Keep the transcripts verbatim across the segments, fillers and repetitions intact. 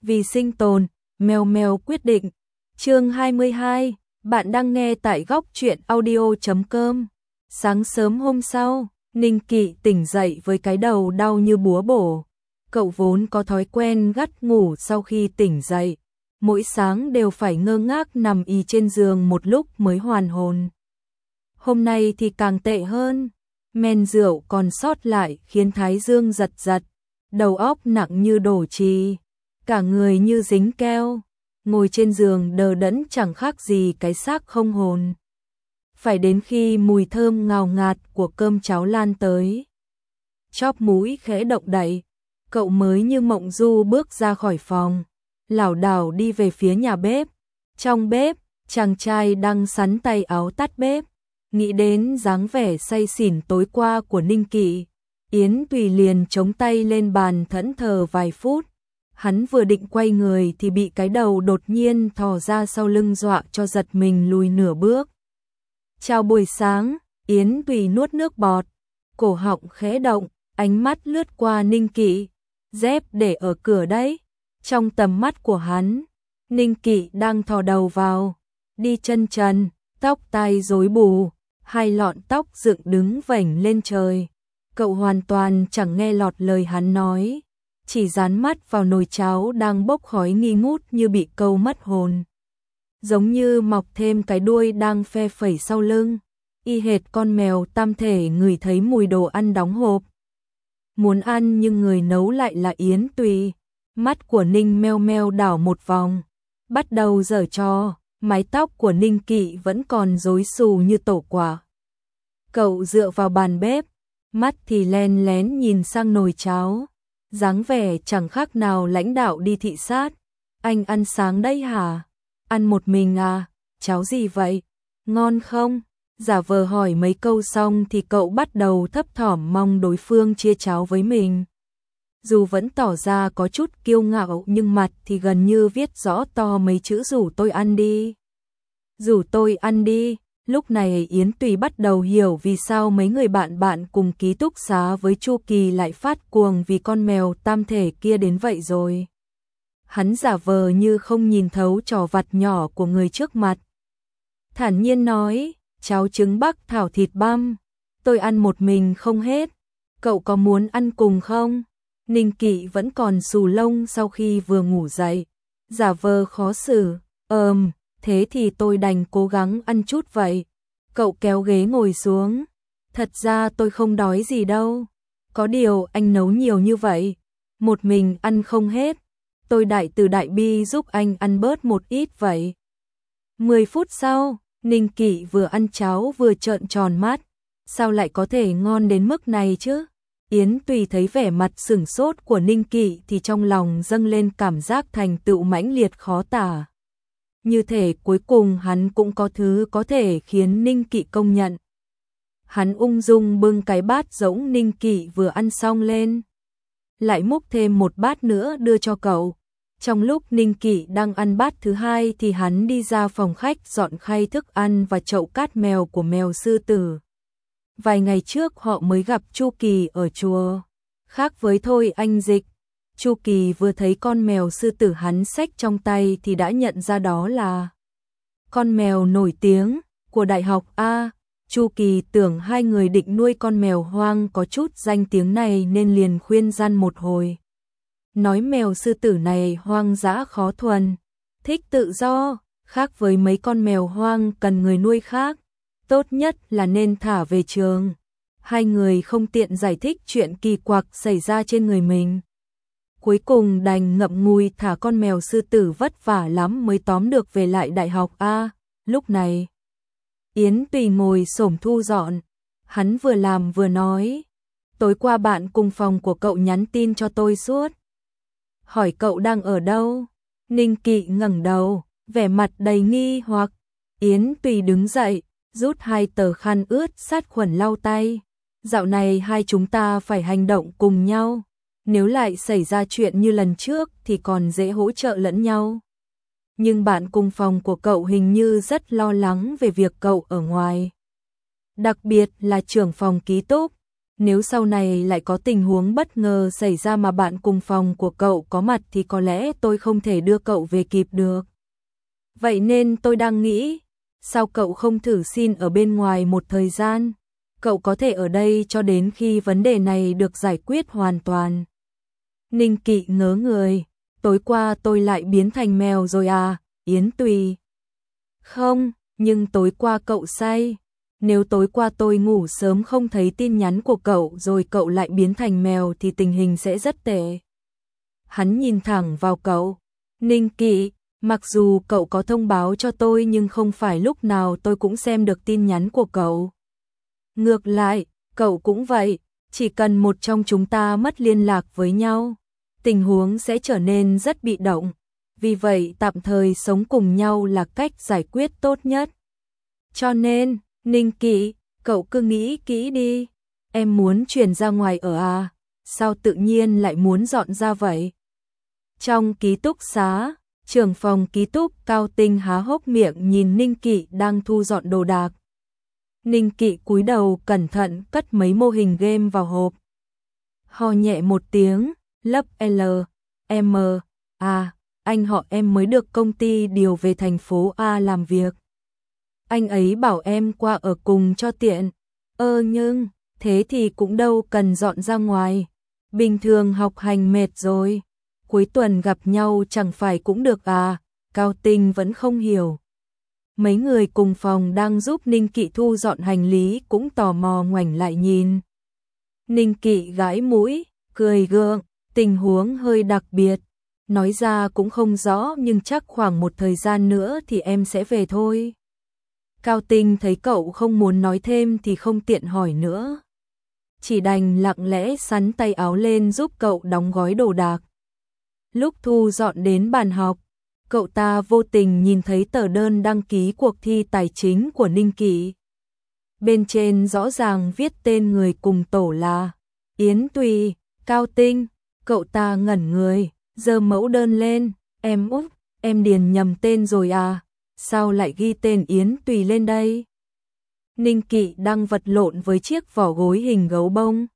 Vì sinh tồn, mèo mèo quyết định. Chương hai mươi hai, bạn đang nghe tại góc truyện audio chấm com. Sáng sớm hôm sau, Ninh Kỵ tỉnh dậy với cái đầu đau như búa bổ. Cậu vốn có thói quen gắt ngủ sau khi tỉnh dậy, mỗi sáng đều phải ngơ ngác nằm ì trên giường một lúc mới hoàn hồn. Hôm nay thì càng tệ hơn, men rượu còn sót lại khiến thái dương giật giật, đầu óc nặng như đổ chì, cả người như dính keo, ngồi trên giường đờ đẫn chẳng khác gì cái xác không hồn. Phải đến khi mùi thơm ngào ngạt của cơm cháo lan tới, chóp mũi khẽ động đậy, cậu mới như mộng du bước ra khỏi phòng, lảo đảo đi về phía nhà bếp. Trong bếp, chàng trai đang sắn tay áo tắt bếp, nghĩ đến dáng vẻ say xỉn tối qua của Ninh Kỵ, Yến Tùy liền chống tay lên bàn thẫn thờ vài phút. Hắn vừa định quay người thì bị cái đầu đột nhiên thò ra sau lưng dọa cho giật mình lùi nửa bước. Chào buổi sáng, Yến Tùy nuốt nước bọt, cổ họng khẽ động, ánh mắt lướt qua Ninh Kỵ. Dép để ở cửa đấy. Trong tầm mắt của hắn, Ninh Kỵ đang thò đầu vào, đi chân trần, tóc tai rối bù, hai lọn tóc dựng đứng vểnh lên trời. Cậu hoàn toàn chẳng nghe lọt lời hắn nói, chỉ dán mắt vào nồi cháo đang bốc khói nghi ngút như bị câu mất hồn. Giống như mọc thêm cái đuôi đang phe phẩy sau lưng, y hệt con mèo tam thể ngửi thấy mùi đồ ăn đóng hộp. Muốn ăn nhưng người nấu lại là Yến Tùy. Mắt của Ninh meo meo đảo một vòng, bắt đầu giở trò, mái tóc của Ninh Kỵ vẫn còn rối xù như tổ quả. Cậu dựa vào bàn bếp, mắt thì len lén nhìn sang nồi cháo, dáng vẻ chẳng khác nào lãnh đạo đi thị sát. Anh ăn sáng đấy hả? Ăn một mình à? Cháo gì vậy? Ngon không? Giả vờ hỏi mấy câu xong thì cậu bắt đầu thấp thỏm mong đối phương chia cháo với mình. Dù vẫn tỏ ra có chút kiêu ngạo nhưng mặt thì gần như viết rõ to mấy chữ rủ tôi ăn đi. Rủ tôi ăn đi. Lúc này Yến Tùy bắt đầu hiểu vì sao mấy người bạn bạn cùng ký túc xá với Chu Kỳ lại phát cuồng vì con mèo tam thể kia đến vậy rồi. Hắn giả vờ như không nhìn thấu trò vặt nhỏ của người trước mặt. Thản nhiên nói, cháo trứng bắc thảo thịt băm, tôi ăn một mình không hết, cậu có muốn ăn cùng không? Ninh Kỵ vẫn còn xù lông sau khi vừa ngủ dậy, giả vờ khó xử, ờm, thế thì tôi đành cố gắng ăn chút vậy. Cậu kéo ghế ngồi xuống, thật ra tôi không đói gì đâu, có điều anh nấu nhiều như vậy, một mình ăn không hết, tôi đại từ đại bi giúp anh ăn bớt một ít vậy. Mười phút sau, Ninh Kỵ vừa ăn cháo vừa trợn tròn mắt, sao lại có thể ngon đến mức này chứ? Yến Tùy thấy vẻ mặt sửng sốt của Ninh Kỵ thì trong lòng dâng lên cảm giác thành tựu mãnh liệt khó tả. Như thể cuối cùng hắn cũng có thứ có thể khiến Ninh Kỵ công nhận. Hắn ung dung bưng cái bát rỗng Ninh Kỵ vừa ăn xong lên, lại múc thêm một bát nữa đưa cho cậu. Trong lúc Ninh Kỵ đang ăn bát thứ hai thì hắn đi ra phòng khách dọn khay thức ăn và chậu cát mèo của mèo sư tử. Vài ngày trước họ mới gặp Chu Kỳ ở chùa. Khác với Thôi Anh Dịch, Chu Kỳ vừa thấy con mèo sư tử hắn xách trong tay thì đã nhận ra đó là con mèo nổi tiếng của Đại học A. Chu Kỳ tưởng hai người định nuôi con mèo hoang có chút danh tiếng này nên liền khuyên răn một hồi. Nói mèo sư tử này hoang dã khó thuần, thích tự do, khác với mấy con mèo hoang cần người nuôi khác. Tốt nhất là nên thả về trường. Hai người không tiện giải thích chuyện kỳ quặc xảy ra trên người mình. Cuối cùng đành ngậm ngùi thả con mèo sư tử vất vả lắm mới tóm được về lại đại học A. Lúc này, Yến Tùy ngồi xổm thu dọn. Hắn vừa làm vừa nói, tối qua bạn cùng phòng của cậu nhắn tin cho tôi suốt. Hỏi cậu đang ở đâu? Ninh Kỵ ngẩng đầu, vẻ mặt đầy nghi hoặc. Yến Tùy đứng dậy, rút hai tờ khăn ướt sát khuẩn lau tay. Dạo này hai chúng ta phải hành động cùng nhau. Nếu lại xảy ra chuyện như lần trước thì còn dễ hỗ trợ lẫn nhau. Nhưng bạn cùng phòng của cậu hình như rất lo lắng về việc cậu ở ngoài. Đặc biệt là trưởng phòng ký túc. Nếu sau này lại có tình huống bất ngờ xảy ra mà bạn cùng phòng của cậu có mặt thì có lẽ tôi không thể đưa cậu về kịp được. Vậy nên tôi đang nghĩ, sao cậu không thử xin ở bên ngoài một thời gian? Cậu có thể ở đây cho đến khi vấn đề này được giải quyết hoàn toàn. Ninh Kỵ ngớ người, tối qua tôi lại biến thành mèo rồi à, Yến Tùy. Không, nhưng tối qua cậu say. Nếu tối qua tôi ngủ sớm không thấy tin nhắn của cậu rồi cậu lại biến thành mèo thì tình hình sẽ rất tệ. Hắn nhìn thẳng vào cậu. Ninh Kỵ, mặc dù cậu có thông báo cho tôi nhưng không phải lúc nào tôi cũng xem được tin nhắn của cậu. Ngược lại, cậu cũng vậy, chỉ cần một trong chúng ta mất liên lạc với nhau, tình huống sẽ trở nên rất bị động. Vì vậy tạm thời sống cùng nhau là cách giải quyết tốt nhất. Cho nên, Ninh Kỵ, cậu cứ nghĩ kỹ đi. Em muốn chuyển ra ngoài ở à? Sao tự nhiên lại muốn dọn ra vậy? Trong ký túc xá, trưởng phòng ký túc Cao Tinh há hốc miệng nhìn Ninh Kỵ đang thu dọn đồ đạc. Ninh Kỵ cúi đầu cẩn thận cất mấy mô hình game vào hộp. Ho nhẹ một tiếng, lấp L, M, A, anh họ em mới được công ty điều về thành phố A làm việc. Anh ấy bảo em qua ở cùng cho tiện. Ơ nhưng, thế thì cũng đâu cần dọn ra ngoài. Bình thường học hành mệt rồi. Cuối tuần gặp nhau chẳng phải cũng được à, Cao Tinh vẫn không hiểu. Mấy người cùng phòng đang giúp Ninh Kỵ thu dọn hành lý cũng tò mò ngoảnh lại nhìn. Ninh Kỵ gãi mũi, cười gượng, tình huống hơi đặc biệt. Nói ra cũng không rõ nhưng chắc khoảng một thời gian nữa thì em sẽ về thôi. Cao Tinh thấy cậu không muốn nói thêm thì không tiện hỏi nữa. Chỉ đành lặng lẽ xắn tay áo lên giúp cậu đóng gói đồ đạc. Lúc thu dọn đến bàn học, cậu ta vô tình nhìn thấy tờ đơn đăng ký cuộc thi tài chính của Ninh Kỵ. Bên trên rõ ràng viết tên người cùng tổ là Yến Tùy, Cao Tinh. Cậu ta ngẩn người, giơ mẫu đơn lên. Em út, em điền nhầm tên rồi à? Sao lại ghi tên Yến Tùy lên đây? Ninh Kỵ đang vật lộn với chiếc vỏ gối hình gấu bông.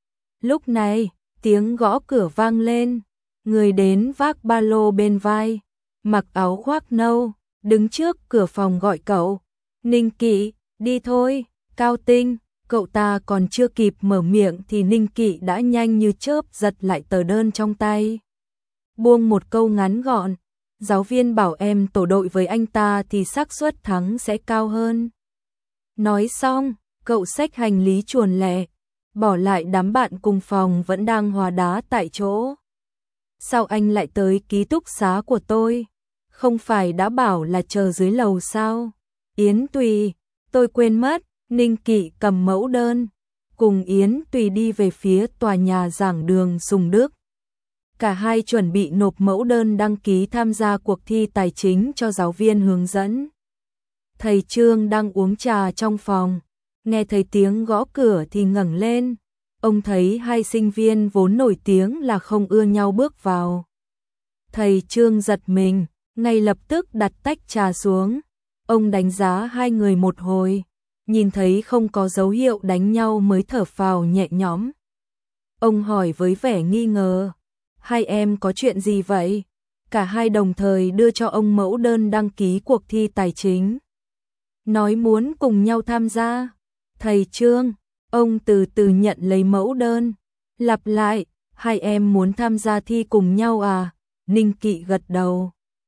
Lúc này, tiếng gõ cửa vang lên. Người đến vác ba lô bên vai, mặc áo khoác nâu, đứng trước cửa phòng gọi cậu. Ninh Kỵ, đi thôi. Cao Tinh. Cậu ta còn chưa kịp mở miệng thì Ninh Kỵ đã nhanh như chớp giật lại tờ đơn trong tay. Buông một câu ngắn gọn. Giáo viên bảo em tổ đội với anh ta thì xác suất thắng sẽ cao hơn. Nói xong, cậu xách hành lý chuồn lẹ, bỏ lại đám bạn cùng phòng vẫn đang hòa đá tại chỗ. Sao anh lại tới ký túc xá của tôi? Không phải đã bảo là chờ dưới lầu sao? Yến Tùy, tôi quên mất. Ninh Kỵ cầm mẫu đơn, cùng Yến Tùy đi về phía tòa nhà giảng đường Sùng Đức. Cả hai chuẩn bị nộp mẫu đơn đăng ký tham gia cuộc thi tài chính cho giáo viên hướng dẫn. Thầy Trương đang uống trà trong phòng, nghe thấy tiếng gõ cửa thì ngẩng lên. Ông thấy hai sinh viên vốn nổi tiếng là không ưa nhau bước vào. Thầy Trương giật mình, ngay lập tức đặt tách trà xuống. Ông đánh giá hai người một hồi, nhìn thấy không có dấu hiệu đánh nhau mới thở phào nhẹ nhõm. Ông hỏi với vẻ nghi ngờ, hai em có chuyện gì vậy? Cả hai đồng thời đưa cho ông mẫu đơn đăng ký cuộc thi tài chính. Nói muốn cùng nhau tham gia. Thầy Trương, ông từ từ nhận lấy mẫu đơn, lặp lại, hai em muốn tham gia thi cùng nhau à? Ninh Kỵ gật đầu.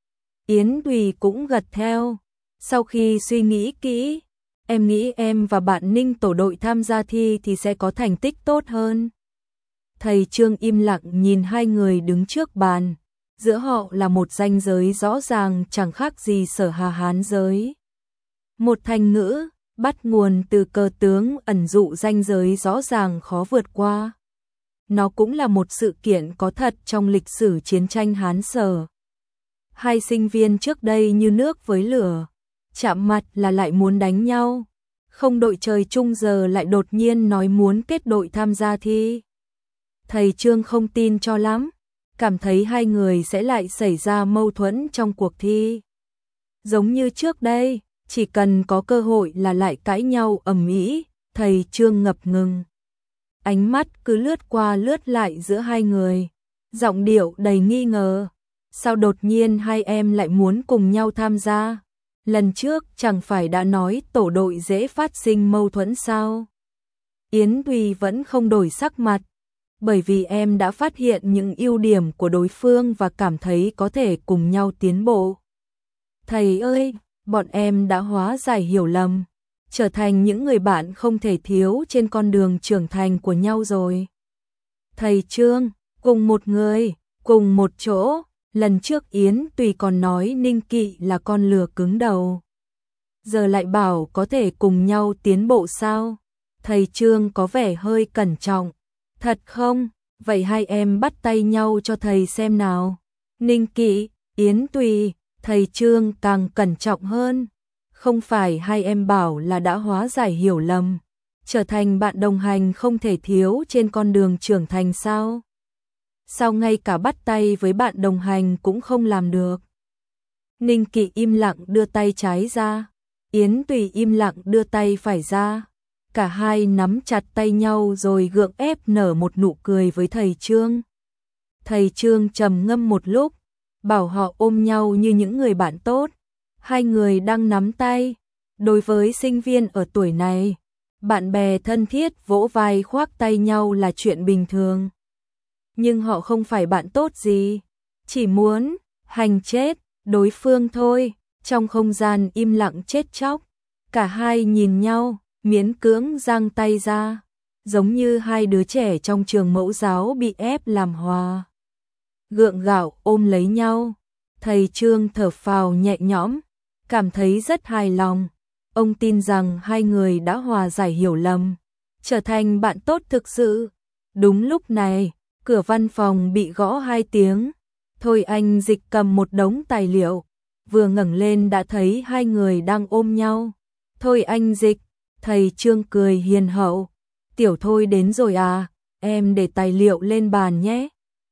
Yến Tùy cũng gật theo. Sau khi suy nghĩ kỹ, em nghĩ em và bạn Ninh tổ đội tham gia thi thì sẽ có thành tích tốt hơn. Thầy Trương im lặng nhìn hai người đứng trước bàn, giữa họ là một ranh giới rõ ràng chẳng khác gì Sở Hà Hán giới. Một thành ngữ, bắt nguồn từ cờ tướng ẩn dụ ranh giới rõ ràng khó vượt qua. Nó cũng là một sự kiện có thật trong lịch sử chiến tranh Hán Sở. Hai sinh viên trước đây như nước với lửa, chạm mặt là lại muốn đánh nhau, không đội trời chung giờ lại đột nhiên nói muốn kết đội tham gia thi. Thầy Trương không tin cho lắm, cảm thấy hai người sẽ lại xảy ra mâu thuẫn trong cuộc thi. Giống như trước đây, chỉ cần có cơ hội là lại cãi nhau ầm ĩ. Thầy Trương ngập ngừng. ánh mắt cứ lướt qua lướt lại giữa hai người, giọng điệu đầy nghi ngờ. Sao đột nhiên hai em lại muốn cùng nhau tham gia? Lần trước chẳng phải đã nói tổ đội dễ phát sinh mâu thuẫn sao? Yến Tùy vẫn không đổi sắc mặt, bởi vì em đã phát hiện những ưu điểm của đối phương và cảm thấy có thể cùng nhau tiến bộ. Thầy ơi, bọn em đã hóa giải hiểu lầm, trở thành những người bạn không thể thiếu trên con đường trưởng thành của nhau rồi. Thầy Trương, cùng một người, cùng một chỗ, lần trước Yến Tùy còn nói Ninh Kỵ là con lừa cứng đầu. Giờ lại bảo có thể cùng nhau tiến bộ sao? Thầy Trương có vẻ hơi cẩn trọng. Thật không? Vậy hai em bắt tay nhau cho thầy xem nào. Ninh Kỵ, Yến Tùy, thầy Trương càng cẩn trọng hơn. Không phải hai em bảo là đã hóa giải hiểu lầm, trở thành bạn đồng hành không thể thiếu trên con đường trưởng thành sao? Sao ngay cả bắt tay với bạn đồng hành cũng không làm được? Ninh Kỵ im lặng đưa tay trái ra, Yến Tùy im lặng đưa tay phải ra. Cả hai nắm chặt tay nhau rồi gượng ép nở một nụ cười với thầy Trương. Thầy Trương trầm ngâm một lúc, bảo họ ôm nhau như những người bạn tốt. Hai người đang nắm tay. Đối với sinh viên ở tuổi này, bạn bè thân thiết vỗ vai khoác tay nhau là chuyện bình thường. Nhưng họ không phải bạn tốt gì, chỉ muốn hành chết đối phương thôi. Trong không gian im lặng chết chóc, cả hai nhìn nhau, miễn cưỡng giang tay ra, giống như hai đứa trẻ trong trường mẫu giáo bị ép làm hòa. Gượng gạo ôm lấy nhau, thầy Trương thở phào nhẹ nhõm, cảm thấy rất hài lòng. Ông tin rằng hai người đã hòa giải hiểu lầm, trở thành bạn tốt thực sự. Đúng lúc này, cửa văn phòng bị gõ hai tiếng. Thôi Anh Dịch cầm một đống tài liệu, vừa ngẩng lên đã thấy hai người đang ôm nhau. Thôi Anh Dịch, thầy Trương cười hiền hậu. Tiểu Thôi đến rồi à, em để tài liệu lên bàn nhé.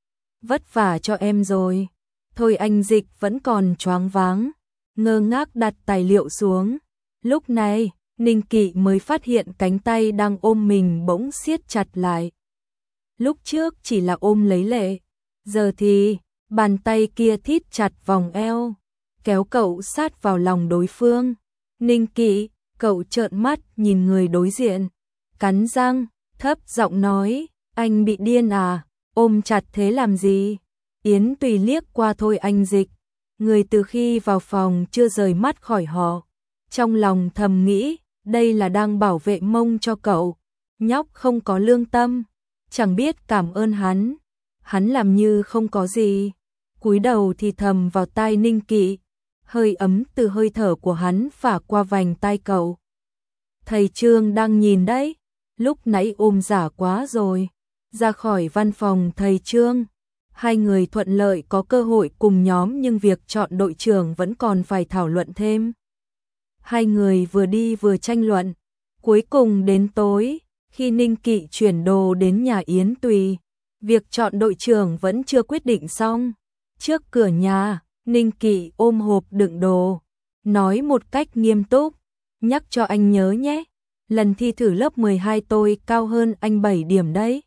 Vất vả cho em rồi. Thôi Anh Dịch vẫn còn choáng váng, ngơ ngác đặt tài liệu xuống. Lúc này, Ninh Kỵ mới phát hiện cánh tay đang ôm mình bỗng siết chặt lại. Lúc trước chỉ là ôm lấy lệ, giờ thì bàn tay kia thít chặt vòng eo, kéo cậu sát vào lòng đối phương. Ninh Kỵ, cậu trợn mắt nhìn người đối diện, cắn răng, thấp giọng nói, anh bị điên à, ôm chặt thế làm gì? Yến Tùy liếc qua Thôi Anh Dịch, người từ khi vào phòng chưa rời mắt khỏi họ. Trong lòng thầm nghĩ, đây là đang bảo vệ mông cho cậu, nhóc không có lương tâm, chẳng biết cảm ơn hắn. Hắn làm như không có gì, cúi đầu thì thầm vào tai Ninh Kỵ, hơi ấm từ hơi thở của hắn phả qua vành tai cậu. Thầy Trương đang nhìn đấy, lúc nãy ôm giả quá rồi. Ra khỏi văn phòng thầy Trương, hai người thuận lợi có cơ hội cùng nhóm nhưng việc chọn đội trưởng vẫn còn phải thảo luận thêm. Hai người vừa đi vừa tranh luận, cuối cùng đến tối, khi Ninh Kỵ chuyển đồ đến nhà Yến Tùy, việc chọn đội trưởng vẫn chưa quyết định xong. Trước cửa nhà, Ninh Kỵ ôm hộp đựng đồ, nói một cách nghiêm túc, nhắc cho anh nhớ nhé, lần thi thử lớp mười hai tôi cao hơn anh bảy điểm đấy.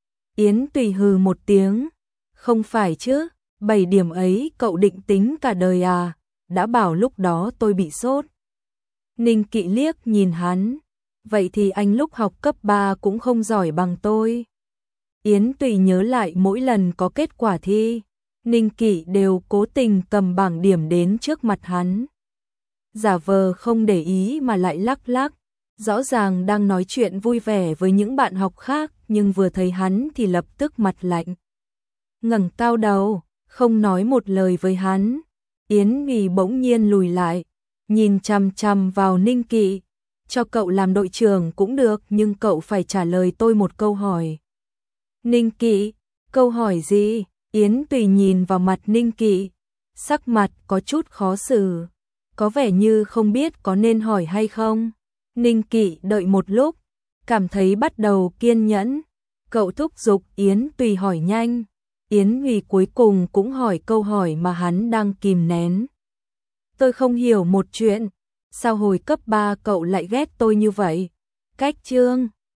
Yến Tùy hừ một tiếng, không phải chứ, bảy điểm ấy cậu định tính cả đời à, đã bảo lúc đó tôi bị sốt. Ninh Kỵ liếc nhìn hắn, vậy thì anh lúc học cấp ba cũng không giỏi bằng tôi. Yến Tùy nhớ lại mỗi lần có kết quả thi, Ninh Kỵ đều cố tình cầm bảng điểm đến trước mặt hắn. Giả vờ không để ý mà lại lắc lắc, rõ ràng đang nói chuyện vui vẻ với những bạn học khác nhưng vừa thấy hắn thì lập tức mặt lạnh. Ngẩng cao đầu, không nói một lời với hắn. Yến Nghì bỗng nhiên lùi lại, nhìn chằm chằm vào Ninh Kỵ, cho cậu làm đội trưởng cũng được nhưng cậu phải trả lời tôi một câu hỏi. Ninh Kỵ, câu hỏi gì? Yến Tùy nhìn vào mặt Ninh Kỵ, sắc mặt có chút khó xử, có vẻ như không biết có nên hỏi hay không. Ninh Kỵ đợi một lúc, cảm thấy bắt đầu kiên nhẫn, cậu thúc giục Yến Tùy hỏi nhanh. Yến Nghì cuối cùng cũng hỏi câu hỏi mà hắn đang kìm nén. Tôi không hiểu một chuyện, sao hồi cấp ba cậu lại ghét tôi như vậy? Cách Trương